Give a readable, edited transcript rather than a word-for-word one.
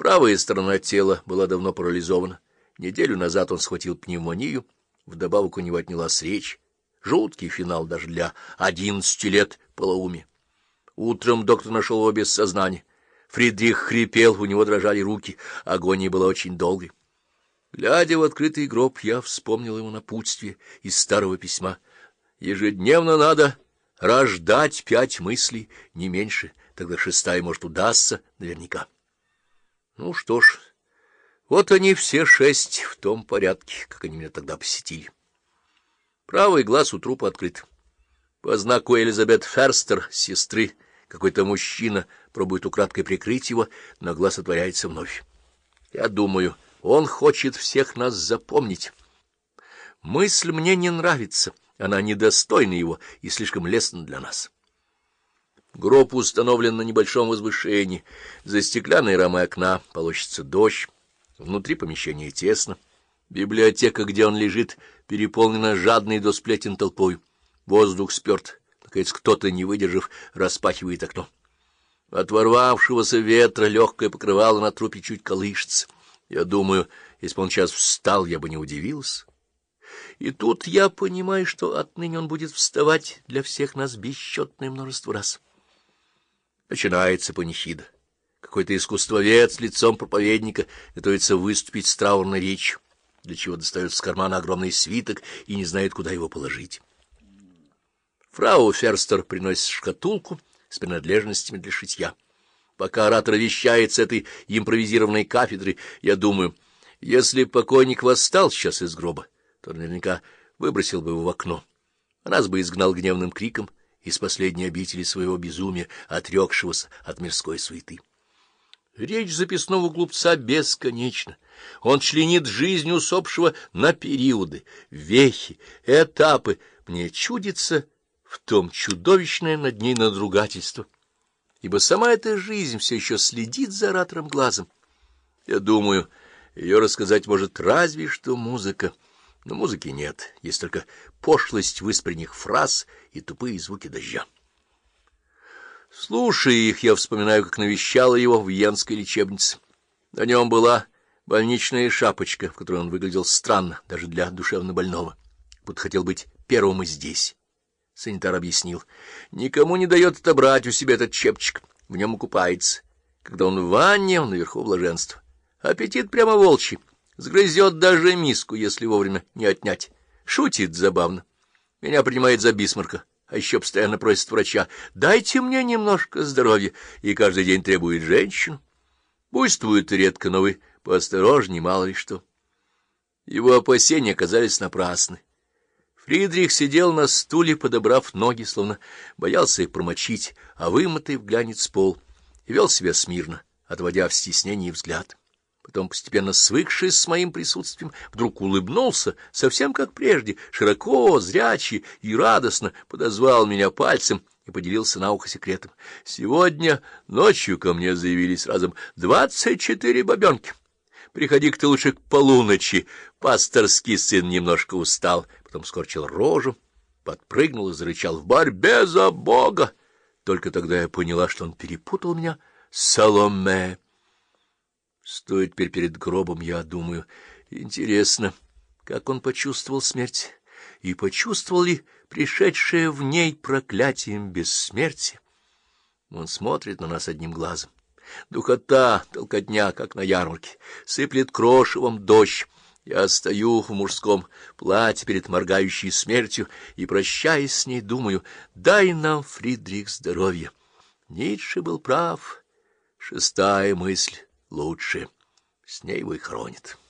Правая сторона тела была давно парализована. Неделю назад он схватил пневмонию, вдобавок у него отнялась речь. Жуткий финал даже для 11 лет полоумия. Утром доктор нашел его без сознания. Фридрих хрипел, у него дрожали руки, агония была очень долгой. Глядя в открытый гроб, я вспомнил ему напутствие из старого письма. Ежедневно надо рождать 5 мыслей, не меньше, тогда 6-я, может, удастся наверняка. Ну что ж, вот они все 6 в том порядке, как они меня тогда посетили. Правый глаз у трупа открыт. По знаку Элизабет Ферстер, сестры, какой-то мужчина пробует украдкой прикрыть его, но глаз отворяется вновь. Я думаю, он хочет всех нас запомнить. Мысль мне не нравится, она недостойна его и слишком лестна для нас. Гроб установлен на небольшом возвышении. За стеклянной рамой окна полощется дождь. Внутри помещения тесно. Библиотека, где он лежит, переполнена жадной до сплетен толпой. Воздух спёрт. Наконец, кто-то, не выдержав, распахивает окно. От ворвавшегося ветра легкое покрывало на трупе чуть колышется. Я думаю, если бы он сейчас встал, я бы не удивился. И тут я понимаю, что отныне он будет вставать для всех нас бесчетное множество раз. Начинается панихида. Какой-то искусствовед с лицом проповедника готовится выступить с траурной речью, для чего достает с кармана огромный свиток и не знает, куда его положить. Фрау Ферстер приносит шкатулку с принадлежностями для шитья. Пока оратор вещает с этой импровизированной кафедры, я думаю, если покойник восстал сейчас из гроба, то наверняка выбросил бы его в окно, а нас бы изгнал гневным криком из последней обители своего безумия, отрекшегося от мирской суеты. Речь записного глупца бесконечна. Он членит жизнь усопшего на периоды, вехи, этапы. Мне чудится в том чудовищное над ней надругательство, ибо сама эта жизнь все еще следит за оратором глазом. Я думаю, ее рассказать может разве что музыка, но музыки нет, есть только пошлость выспренних фраз и тупые звуки дождя. Слушая их, я вспоминаю, как навещала его в Йенской лечебнице. На нем была больничная шапочка, в которой он выглядел странно, даже для душевнобольного, будто хотел быть первым и здесь. Санитар объяснил, никому не дает отобрать у себя этот чепчик, в нем окупается. Когда он в ванне, он наверху блаженства. Аппетит прямо волчий, сгрызет даже миску, если вовремя не отнять. Шутит забавно. Меня принимает за Бисмарка, а еще постоянно просит врача, дайте мне немножко здоровья, и каждый день требует женщину. Буйствует редко, но вы поосторожней, мало ли что. Его опасения оказались напрасны. Фридрих сидел на стуле, подобрав ноги, словно боялся их промочить, а вымытый в глянец пол, и вел себя смирно, отводя в стеснении взгляд. Потом, постепенно свыкшись с моим присутствием, вдруг улыбнулся, совсем как прежде, широко, зрячий и радостно подозвал меня пальцем и поделился на ухо секретом. Сегодня ночью ко мне заявились разом 24 бабенки. Приходи-ка ты лучше к полуночи. Пасторский сын немножко устал, потом скорчил рожу, подпрыгнул и зарычал: в борьбе за Бога! Только тогда я поняла, что он перепутал меня с Саломе. Стоя теперь перед гробом, я думаю, интересно, как он почувствовал смерть, и почувствовал ли пришедшее в ней проклятием бессмертия. Он смотрит на нас одним глазом. Духота, толкотня, как на ярмарке, сыплет крошевом дождь. Я стою в мужском платье перед моргающей смертью и, прощаясь с ней, думаю, дай нам, Фридрих, здоровья. Ницше был прав. 6-я мысль лучше. С ней его и хоронят.